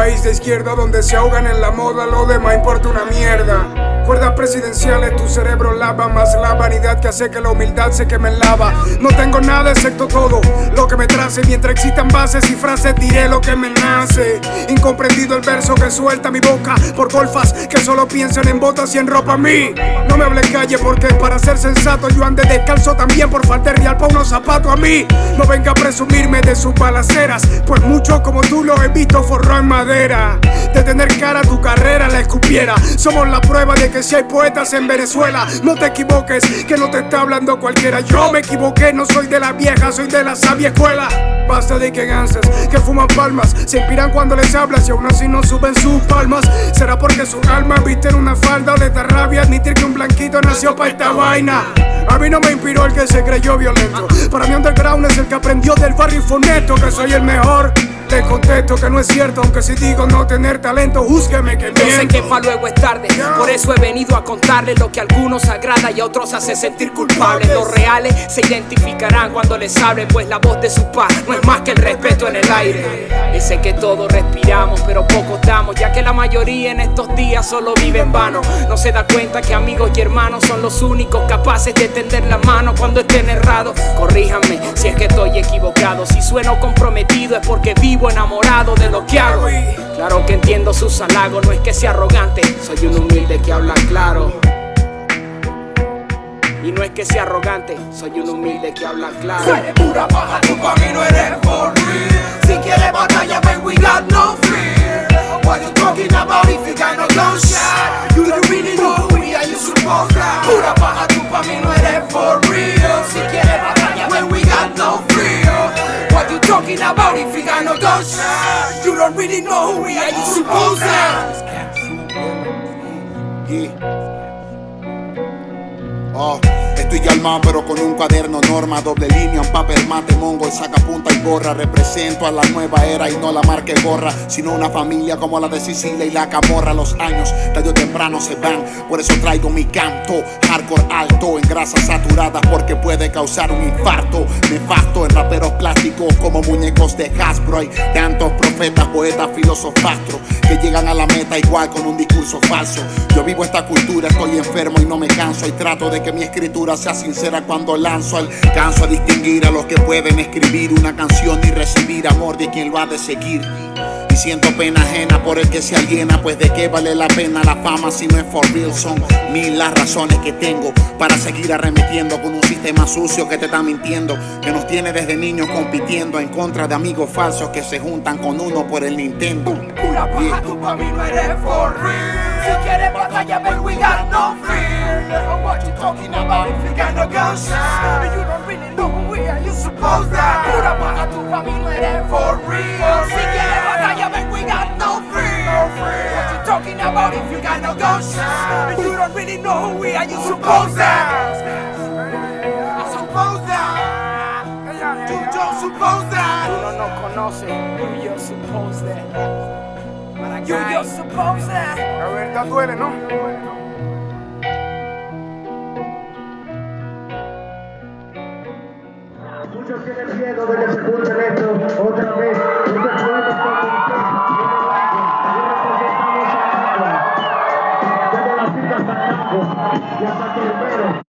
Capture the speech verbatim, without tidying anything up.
país de izquierda donde se ahogan en la moda, lo demás importa una mierda. Cuerdas presidenciales, tu cerebro lava, más la vanidad que hace que la humildad se queme en lava. No tengo nada excepto todo lo que me trace. Mientras existan bases y frases diré lo que me nace. Incomprendido el verso que suelta mi boca por golfas que solo piensan en botas y en ropa a mí. No me hable calle porque para ser sensato yo ande descalzo también por falta de real pa' unos zapatos a mí. No venga a presumirme de sus balaceras, pues mucho como tú lo he visto forrado en madera. De tener cara tu carrera la escupiera. Somos la prueba de que si hay poetas en Venezuela. No te equivoques, que no te está hablando cualquiera. Yo me equivoqué, no soy de la vieja, soy de la sabia escuela. Basta de que gansas, que fuman palmas, se inspiran cuando les hablas y aún así no suben sus palmas. ¿Será porque su alma viste en una falda o les da rabia admitir que un blanquito nació pa' esta vaina? A mí no me inspiró el que se creyó violento. Para mí underground es el que aprendió del barrio foneto que soy el mejor. Te contesto que no es cierto, aunque si digo no tener talento, júzgueme que miento. Yo sé que pa' luego es tarde, por eso he venido a contarles lo que a algunos agrada y a otros hace sentir culpables. Los reales se identificarán cuando les hable, pues la voz de su paz no es más que el respeto en el aire. Ese que todos respiramos, pero pocos damos, ya que la mayoría en estos días solo vive en vano. No se da cuenta que amigos y hermanos son los únicos capaces de tender la mano cuando estén errados. Corríjanme si es que estoy equivocado, si sueno comprometido es porque vivo enamorado de lo que hago. Claro que entiendo sus halagos, no es que sea arrogante, soy un humilde que habla claro. Y no es que sea arrogante, soy un humilde que habla claro. Si eres pura paja, tu pa' mí no eres for real. Si quieres batalla, ven, we got no fear. What you talking about if you got no gunshot? You don't really know who we are, you suppose that. Pura paja, tu pa' mí no eres for real. Si quieres batalla, ven, we got no fear. What you talking about if you got no gunshot? You don't really know who we are, you suppose that. Yeah. Oh, estoy calmado pero con un cuaderno norma, doble línea, un papel mate, mongo y sacapunta y borra. Represento a la nueva era y no la marca y gorra, sino una familia como la de Sicilia y la Camorra. Los años tarde o temprano se van, por eso traigo mi canto hardcore alto en grasas saturadas porque puede causar un infarto nefasto en raperos plásticos como muñecos de Hasbro. Hay tantos profetas, poetas, filosofastros que llegan a la meta igual con un discurso falso. Yo vivo esta cultura, estoy enfermo y no me canso y trato de que mi escritura sea sincera cuando lanzo. Alcanzo a distinguir a los que pueden escribir una canción y recibir amor de quien lo ha de seguir. Y siento pena ajena por el que se aliena, pues de qué vale la pena la fama si no es for real. Son mil las razones que tengo para seguir arremetiendo con un sistema sucio que te está mintiendo, que nos tiene desde niños compitiendo en contra de amigos falsos que se juntan con uno por el Nintendo. Pura paja, tu pa' mí no eres for real. Si quieres batalla, ven, we got no fear. What you talking about if you got no gunshot? You don't really know who we are, you suppose that. Pura paja, tu pa' mí no eres for real. Si quieres batalla, ven, we got no fear. What you talking about if you got no gunshot? You don't really know who we are, you suppose that. I suppose that. You don't suppose that. Uno no conoce, you just suppose that. You just suppose that. La verdad duele, ¿no?